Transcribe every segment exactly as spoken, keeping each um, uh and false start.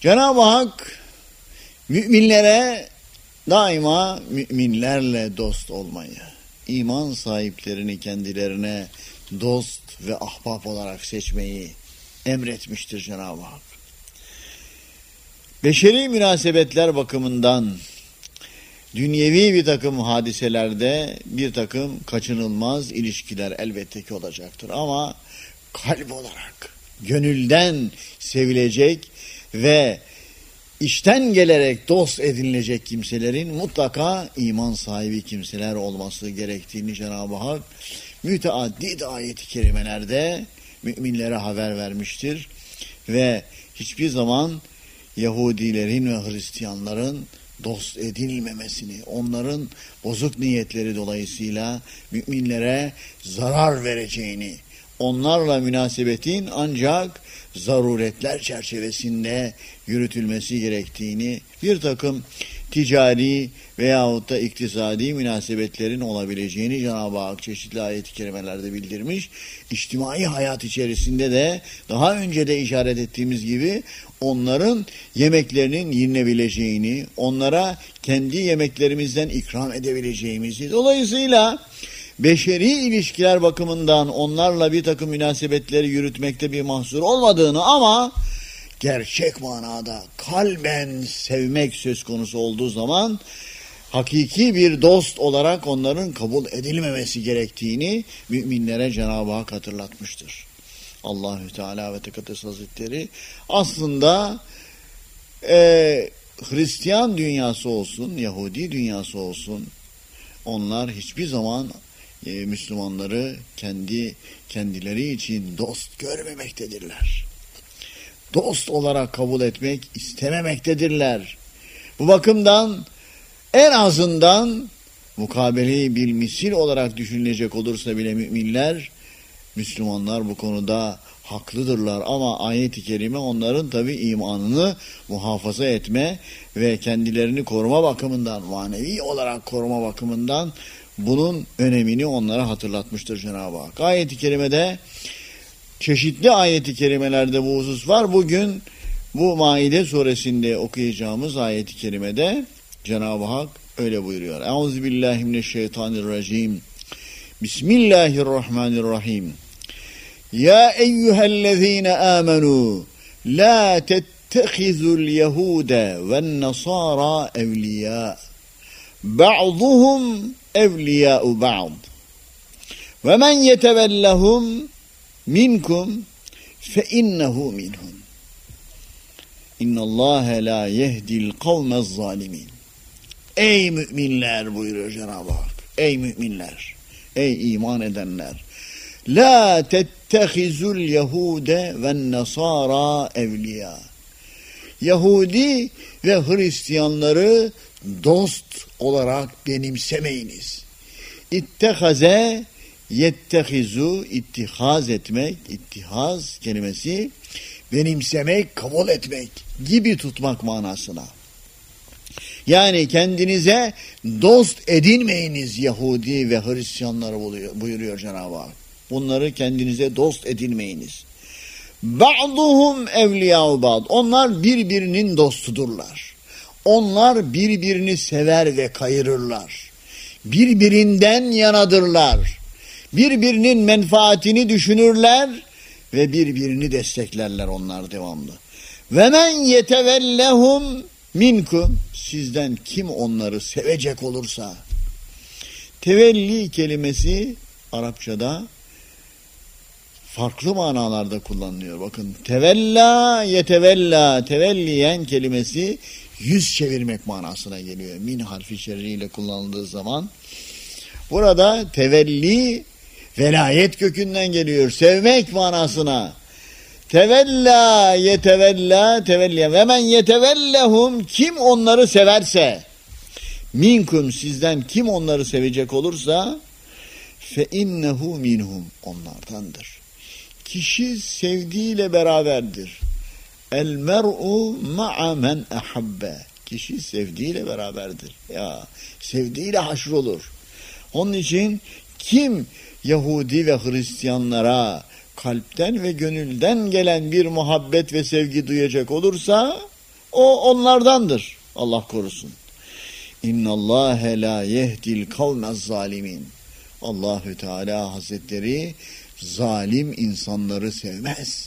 Cenab-ı Hak müminlere daima müminlerle dost olmayı, iman sahiplerini kendilerine dost ve ahbap olarak seçmeyi emretmiştir Cenab-ı Hak. Beşeri münasebetler bakımından dünyevi bir takım hadiselerde bir takım kaçınılmaz ilişkiler elbette ki olacaktır. Ama kalp olarak, gönülden sevilecek ve içten gelerek dost edinilecek kimselerin mutlaka iman sahibi kimseler olması gerektiğini Cenab-ı Hak müteaddit ayet-i kerimelerde müminlere haber vermiştir. Ve hiçbir zaman Yahudilerin ve Hristiyanların dost edilmemesini, onların bozuk niyetleri dolayısıyla müminlere zarar vereceğini, onlarla münasebetin ancak zaruretler çerçevesinde yürütülmesi gerektiğini, bir takım ticari veyahut da iktisadi münasebetlerin olabileceğini Cenab-ı Hak çeşitli ayet-i kerimelerde bildirmiş. İçtimai hayat içerisinde de daha önce de işaret ettiğimiz gibi onların yemeklerinin yenilebileceğini, onlara kendi yemeklerimizden ikram edebileceğimizi, dolayısıyla beşeri ilişkiler bakımından onlarla bir takım münasebetleri yürütmekte bir mahsur olmadığını ama gerçek manada kalben sevmek söz konusu olduğu zaman hakiki bir dost olarak onların kabul edilmemesi gerektiğini müminlere Cenab-ı Hak hatırlatmıştır. Allahü Teala ve Tekaddes Hazretleri aslında e, Hristiyan dünyası olsun, Yahudi dünyası olsun, onlar hiçbir zaman e, Müslümanları kendi kendileri için dost görmemektedirler. Dost olarak kabul etmek istememektedirler. Bu bakımdan en azından mukabele-i bilmisil olarak düşünülecek olursa bile müminler, Müslümanlar bu konuda haklıdırlar ama ayet-i kerime onların tabi imanını muhafaza etme ve kendilerini koruma bakımından, manevi olarak koruma bakımından bunun önemini onlara hatırlatmıştır Cenab-ı Hak. Ayet-i kerimede çeşitli ayet-i kerimelerde bu husus var. Bugün bu Maide suresinde okuyacağımız ayet-i kerimede Cenab-ı Hak öyle buyuruyor. Euzubillahimineşşeytanirracim. Bismillahirrahmanirrahim. Ya eyyühellezine amenu la tettehizul yehude ven nasara evliya. Ba'duhum evliya'u ba'd. Ve men yetevellahum minkum fe innehu minhum. İnnallâhe la yehdil kavmez zalimin. Ey müminler buyuruyor Cenab-ı Hak. Ey müminler, ey iman edenler. La tettehizul yehude ve nasara evliya. Yahudi ve Hristiyanları dost olarak benimsemeyiniz. İttehaze yettehizu, ittihaz etmek, ittihaz kelimesi benimsemek, kabul etmek gibi tutmak manasına. Yani kendinize dost edinmeyiniz Yahudi ve Hristiyanları buyuruyor Cenab-ı Hak. Bunları kendinize dost edinmeyiniz. Ba'duhum evliyâ'u ba'd. Onlar birbirinin dostudurlar. Onlar birbirini sever ve kayırırlar. Birbirinden yanadırlar. Birbirinin menfaatini düşünürler ve birbirini desteklerler onlar devamlı. Ve men yetevellehum minkum, sizden kim onları sevecek olursa. Tevelli kelimesi Arapçada farklı manalarda kullanılıyor. Bakın, tevella yetevella, tevelliyen kelimesi yüz çevirmek manasına geliyor. Min harfi şerriyle kullanıldığı zaman. Burada tevelli velayet kökünden geliyor. Sevmek manasına. Tevella yetevella tevelliye ve men yetevellehum, kim onları severse, minkum, sizden kim onları sevecek olursa, fe innehu minhum, onlardandır. Kişi sevdiğiyle beraberdir. El mer'u ma'a men ahabbe. Kişi sevdiğiyle beraberdir. Ya sevdiğiyle haşrolur. Onun için kim Yahudi ve Hristiyanlara kalpten ve gönülden gelen bir muhabbet ve sevgi duyacak olursa O onlardandır. Allah korusun. İnnallâhe lâ yehdil kavmez zalimin. Allahü Teala Hazretleri zalim insanları sevmez.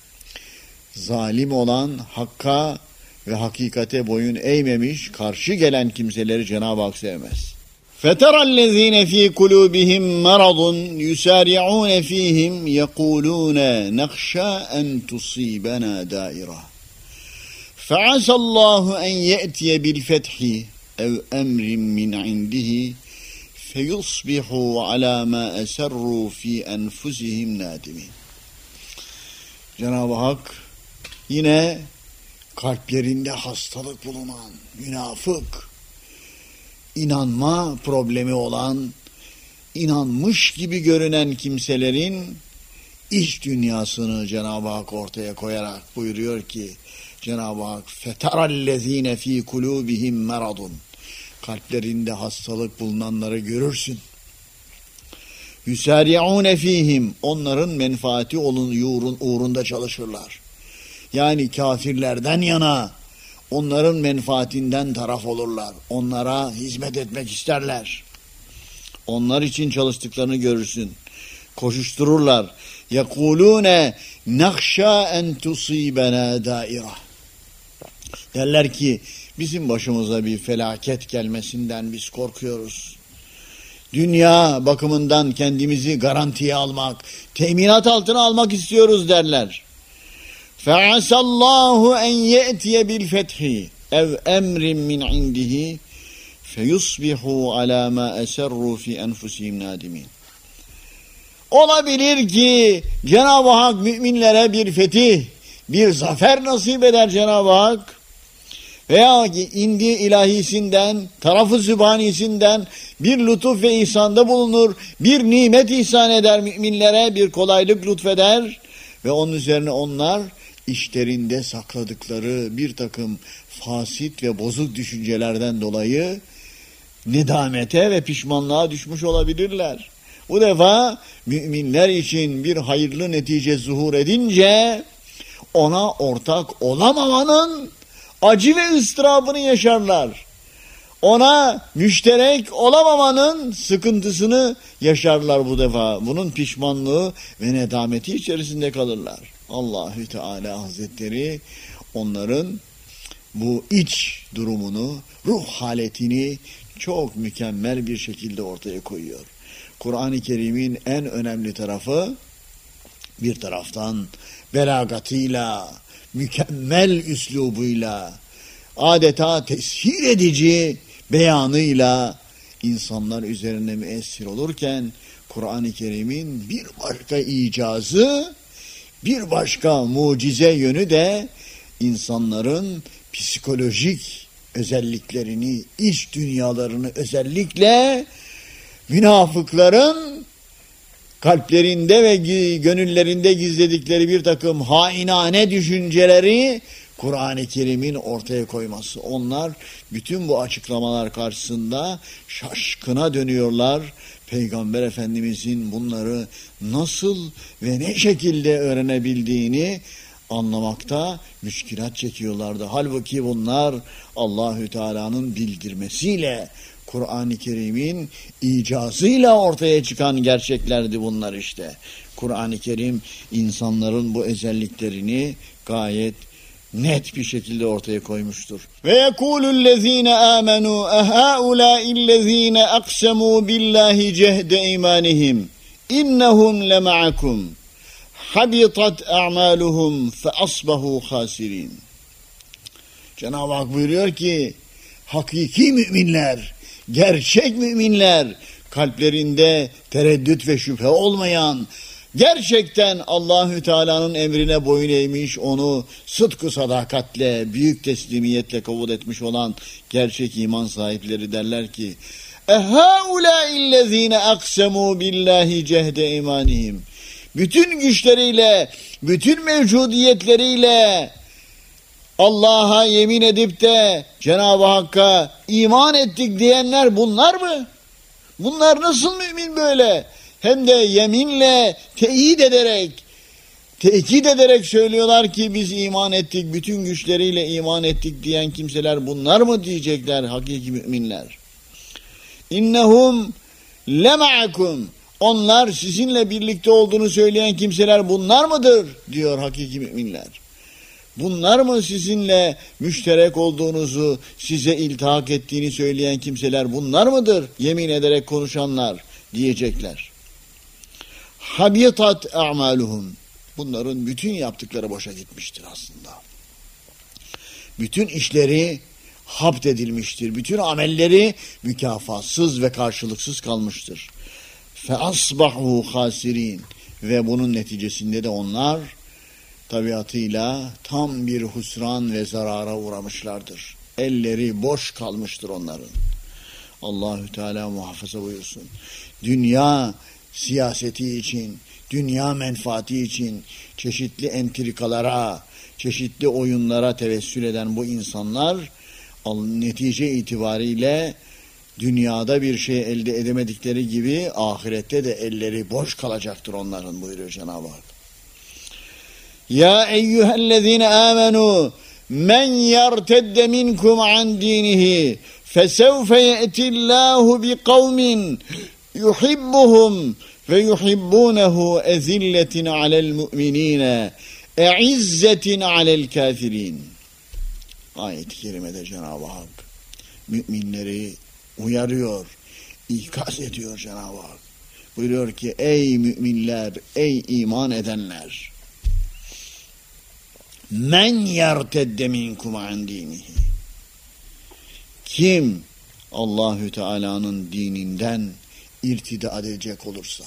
Zalim olan, hakka ve hakikate boyun eğmemiş, karşı gelen kimseleri Cenab-ı Hak sevmez. فَتَرَى الَّذ۪ينَ ف۪ي قُلُوبِهِمْ مَرَضٌ يُسَارِعُونَ ف۪يهِمْ يَقُولُونَ نَخْشَى أَنْ تُصِيبَنَا دَائِرَةٌ فَعَسَى اللّٰهُ أَنْ يَأْتِيَ بِالْفَتْحِ اَوْ اَمْرٍ مِّنْ عِنْدِهِ فَيُصْبِحُوا عَلَى مَا أَسَرُّوا ف۪ي أَنْفُسِهِمْ نَادِمِينَ. Cenab-ı Hak yine kalplerinde hastalık bulunan, münafık, inanma problemi olan, inanmış gibi görünen kimselerin iç dünyasını Cenab-ı Hak ortaya koyarak buyuruyor ki, Cenab-ı Hak فَتَرَى ف۪ي قُلُوبِهِمْ مَرَضٌ kalplerinde hastalık bulunanları görürsün. يُسَارِعُونَ ف۪يهِمْ onların menfaati olun, uğrunda çalışırlar. Yani kafirlerden yana, onların menfaatinden taraf olurlar. Onlara hizmet etmek isterler. Onlar için çalıştıklarını görürsün. Koşuştururlar. يَقُولُونَ نَخْشَى اَنْ تُصِيبَنَا دَائِرَةٌ derler ki, bizim başımıza bir felaket gelmesinden biz korkuyoruz. Dünya bakımından kendimizi garantiye almak, teminat altına almak istiyoruz derler. فَعَسَى اللّٰهُ اَنْ يَأْتِيَ بِالْفَتْحِ اَوْ اَمْرٍ مِّنْ عِنْدِهِ فَيُصْبِحُوا عَلَى مَا أَسَرُّوا فِي أَنْفُسِهِمْ نَادِمِينَ. Olabilir ki Cenab-ı Hak müminlere bir fetih, bir zafer nasip eder Cenab-ı Hak. Veya indi ilahisinden, tarafı sübhanisinden bir lütuf ve ihsanda bulunur, bir nimet ihsan eder müminlere, bir kolaylık lütfeder ve onun üzerine onlar içlerinde sakladıkları bir takım fasit ve bozuk düşüncelerden dolayı nedamete ve pişmanlığa düşmüş olabilirler. Bu defa müminler için bir hayırlı netice zuhur edince ona ortak olamamanın acı ve ıstırabını yaşarlar. Ona müşterek olamamanın sıkıntısını yaşarlar bu defa. Bunun pişmanlığı ve nedameti içerisinde kalırlar. Allahü Teala Hazretleri onların bu iç durumunu, ruh haletini çok mükemmel bir şekilde ortaya koyuyor. Kur'an-ı Kerim'in en önemli tarafı bir taraftan belagatıyla, mükemmel üslubuyla, adeta teshir edici beyanıyla insanlar üzerine müessir olurken, Kur'an-ı Kerim'in bir başka icazı, bir başka mucize yönü de insanların psikolojik özelliklerini, iç dünyalarını, özellikle münafıkların kalplerinde ve gönüllerinde gizledikleri bir takım hainane düşünceleri Kur'an-ı Kerim'in ortaya koyması. Onlar bütün bu açıklamalar karşısında şaşkına dönüyorlar. Peygamber Efendimizin bunları nasıl ve ne şekilde öğrenebildiğini anlamakta müşkilat çekiyorlardı. Halbuki bunlar Allahü Teala'nın bildirmesiyle, Kur'an-ı Kerim'in icazıyla ortaya çıkan gerçeklerdi bunlar işte. Kur'an-ı Kerim insanların bu özelliklerini gayet net bir şekilde ortaya koymuştur. Ve yekulü'llezine amenu ehaulâ'illezine aksemû billahi cehde imanihim innehum lema'akum habitat a'maluhum fe asbahu hasirin. Cenab-ı Hak buyuruyor ki hakiki müminler, gerçek müminler, kalplerinde tereddüt ve şüphe olmayan, gerçekten Allahü Teala'nın emrine boyun eğmiş, onu sıdkı sadakatle, büyük teslimiyetle kabul etmiş olan gerçek iman sahipleri derler ki ehaulâ'illezîne aksemû billahi cehde imanihim. Bütün güçleriyle, bütün mevcudiyetleriyle Allah'a yemin edip de Cenab-ı Hakk'a iman ettik diyenler bunlar mı? Bunlar nasıl mümin böyle? Hem de yeminle teyit ederek tekit ederek söylüyorlar ki biz iman ettik, bütün güçleriyle iman ettik diyen kimseler bunlar mı diyecekler hakiki müminler? İnnehum lema'akum, onlar sizinle birlikte olduğunu söyleyen kimseler bunlar mıdır diyor hakiki müminler. Bunlar mı sizinle müşterek olduğunuzu, size iltihak ettiğini söyleyen kimseler bunlar mıdır? Yemin ederek konuşanlar diyecekler. Habitat a'maluhum. Bunların bütün yaptıkları boşa gitmiştir aslında. Bütün işleri hapt edilmiştir. Bütün amelleri mükafatsız ve karşılıksız kalmıştır. Fe asbahu hasirin. Ve bunun neticesinde de onlar tabiatıyla tam bir husran ve zarara uğramışlardır. Elleri boş kalmıştır onların. Allahü Teala muhafaza buyursun. Dünya siyaseti için, dünya menfaati için çeşitli entrikalara, çeşitli oyunlara tevessül eden bu insanlar netice itibariyle dünyada bir şey elde edemedikleri gibi ahirette de elleri boş kalacaktır onların buyuruyor Cenab-ı Hak. Ya eyyühellezine amenu men yertedde minkum an dinihi fesevfe ye'tillahu bi kavmin yuhibbuhum ve yuhibbunehu ezilletin alel mu'minine e'izzetin alel kafirin. Ayet-i kerimede Cenab-ı Hak müminleri uyarıyor, ikaz ediyor Cenab-ı Hak. Buyuruyor ki ey müminler, ey iman edenler, men yertedde minkum an dinihi, kim Allahü Teala'nın dininden irtida edecek olursa,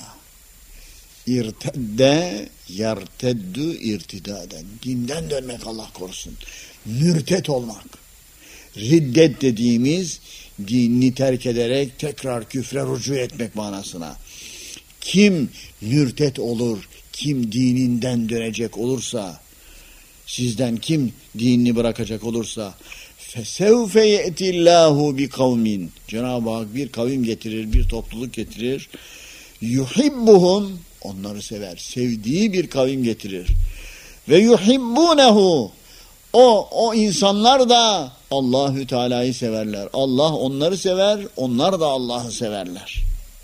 irtedde yerteddü irtidaden, dinden dönmek Allah korusun, mürtet olmak, riddet dediğimiz dinini terk ederek tekrar küfre rücu etmek manasına. Kim mürtet olur, kim dininden dönecek olursa, sizden kim dinini bırakacak olursa fesevfe ye'tillahu bi kavmin, Cenab-ı Hak bir kavim getirir, bir topluluk getirir, yuhibbuhum, onları sever, sevdiği bir kavim getirir ve yuhibbunehu, o o insanlar da Allahü Teala'yı severler, Allah onları sever, onlar da Allah'ı severler.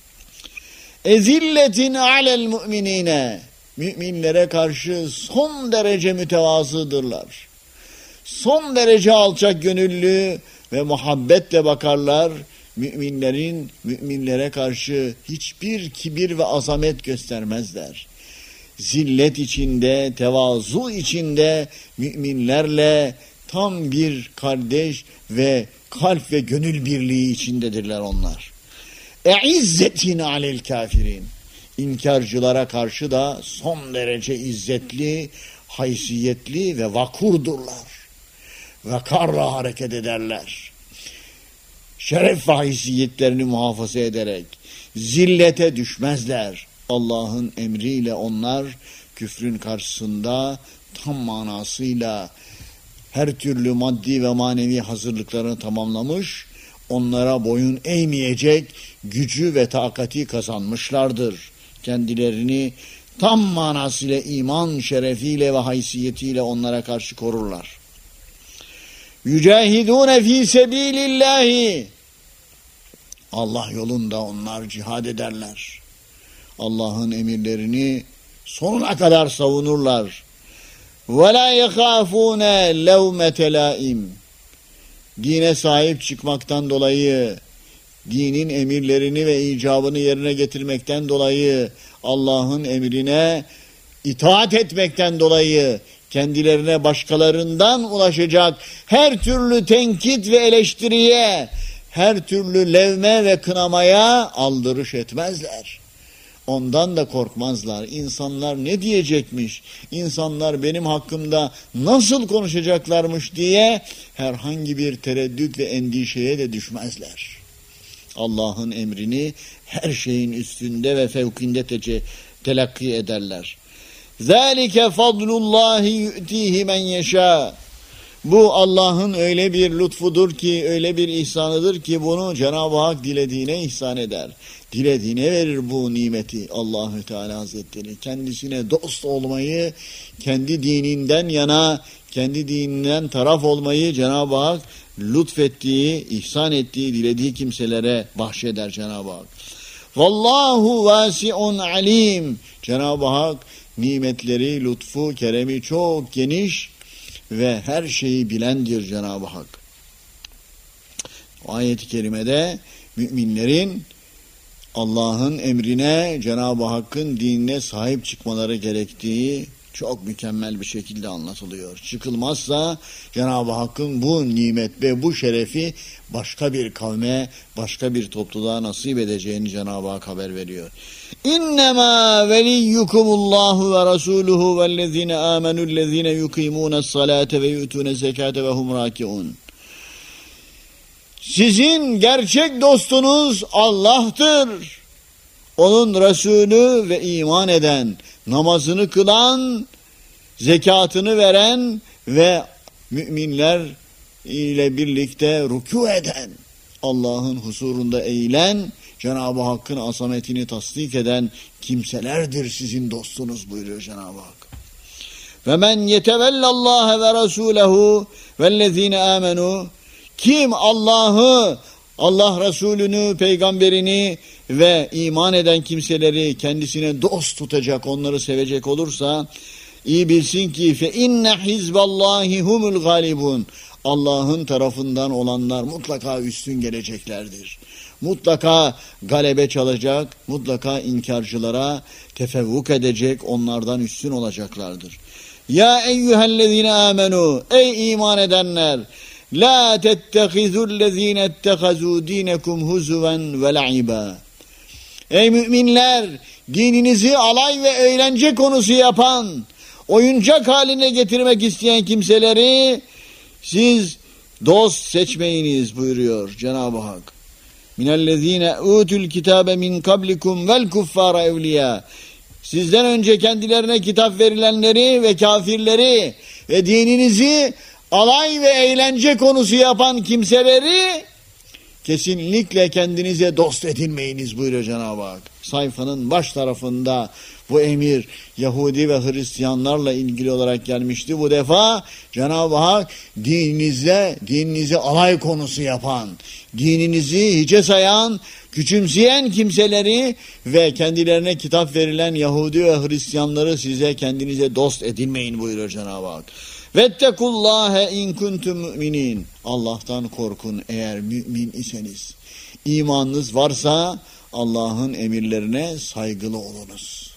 Ezilletin alel mu'minine, müminlere karşı son derece mütevazıdırlar. Son derece alçak gönüllü ve muhabbetle bakarlar. Müminlerin müminlere karşı hiçbir kibir ve azamet göstermezler. Zillet içinde, tevazu içinde müminlerle tam bir kardeş ve kalp ve gönül birliği içindedirler onlar. E'izzetin alel kafirin. İnkarcılara karşı da son derece izzetli, haysiyetli ve vakurdurlar. Vakarla hareket ederler. Şeref ve haysiyetlerini muhafaza ederek zillete düşmezler. Allah'ın emriyle onlar küfrün karşısında tam manasıyla her türlü maddi ve manevi hazırlıklarını tamamlamış, onlara boyun eğmeyecek gücü ve takati kazanmışlardır. Kendilerini tam manasıyla iman şerefiyle ve haysiyetiyle onlara karşı korurlar. Yücahidûne fî sebîlillâhi, Allah yolunda onlar cihad ederler. Allah'ın emirlerini sonuna kadar savunurlar. Ve lâ yekâfûne levmete lâim, dine sahip çıkmaktan dolayı, dinin emirlerini ve icabını yerine getirmekten dolayı, Allah'ın emrine itaat etmekten dolayı kendilerine başkalarından ulaşacak her türlü tenkit ve eleştiriye, her türlü levme ve kınamaya aldırış etmezler. Ondan da korkmazlar. İnsanlar ne diyecekmiş, İnsanlar benim hakkımda nasıl konuşacaklarmış diye herhangi bir tereddüt ve endişeye de düşmezler. Allah'ın emrini her şeyin üstünde ve fevkinde tece, telakki ederler. ذَٰلِكَ فَضْلُ اللّٰهِ يُؤْتِيهِ مَنْ يَشَاءُ, Bu Allah'ın öyle bir lütfudur ki, öyle bir ihsanıdır ki bunu Cenab-ı Hak dilediğine ihsan eder. Dilediğine verir bu nimeti Allahü Teala Hazretleri. Kendisine dost olmayı, kendi dininden yana, kendi dininden taraf olmayı Cenab-ı Hak lütfettiği, ihsan ettiği, dilediği kimselere bahşeder Cenab-ı Hak. Vallahu vasi'un alim. Cenab-ı Hak nimetleri, lütfu, keremi çok geniş ve her şeyi bilendir Cenab-ı Hak. O ayet-i kerimede müminlerin Allah'ın emrine, Cenab-ı Hakk'ın dinine sahip çıkmaları gerektiği çok mükemmel bir şekilde anlatılıyor. Çıkılmazsa Cenab-ı Hakk'ın bu nimet ve bu şerefi başka bir kavme, başka bir topluluğa nasip edeceğini Cenab-ı Hak haber veriyor. İnnemâ veliyyukumullahu ve rasûluhu vellezîne âmenüllezîne yukîmûne's-salâte ve yu'tûne's-zekâte ve hum râkiûn. Sizin gerçek dostunuz Allah'tır. Onun Resulü ve iman eden, namazını kılan, zekatını veren ve müminler ile birlikte rükû eden, Allah'ın huzurunda eğilen, Cenab-ı Hakk'ın azametini tasdik eden kimselerdir sizin dostunuz buyuruyor Cenab-ı Hak. Ve men yetevellallaha ve rasûlehu vellezîne âmenû. Kim Allah'ı, Allah Resulünü, peygamberini ve iman eden kimseleri kendisine dost tutacak, onları sevecek olursa iyi bilsin ki fe inne hizballahi humul galibun. Allah'ın tarafından olanlar mutlaka üstün geleceklerdir. Mutlaka galebe çalacak, mutlaka inkarcılara tefevvuk edecek, onlardan üstün olacaklardır. Ya eyyühellezine amenu, ey iman edenler, la tettehizullezine ettehazû dinekum huzuven ve la'iba. Ey müminler, dininizi alay ve eğlence konusu yapan, oyuncak haline getirmek isteyen kimseleri siz dost seçmeyiniz buyuruyor Cenab-ı Hak. Minellezine utul kitabe min kablikum vel kuffara evliya. Sizden önce kendilerine kitap verilenleri ve kafirleri ve dininizi alay ve eğlence konusu yapan kimseleri kesinlikle kendinize dost edinmeyiniz buyuruyor Cenab-ı Hak. Sayfanın baş tarafında bu emir Yahudi ve Hristiyanlarla ilgili olarak gelmişti. Bu defa Cenab-ı Hak dininize, dininizi alay konusu yapan, dininizi hiçe sayan, küçümseyen kimseleri ve kendilerine kitap verilen Yahudi ve Hristiyanları size kendinize dost edinmeyin buyuruyor Cenab-ı Hak. Vettekullâhe in kuntum müminin. Allah'tan korkun eğer mümin iseniz. İmanınız varsa Allah'ın emirlerine saygılı olunuz.